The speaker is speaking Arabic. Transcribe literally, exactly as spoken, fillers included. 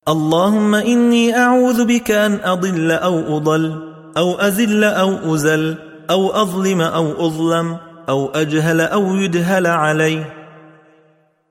اللهم إني أعوذ بك أن أضل أو أضل أو أزل أو أزل أو أظلم أو أظلم أو أجهل أو يدهل علي.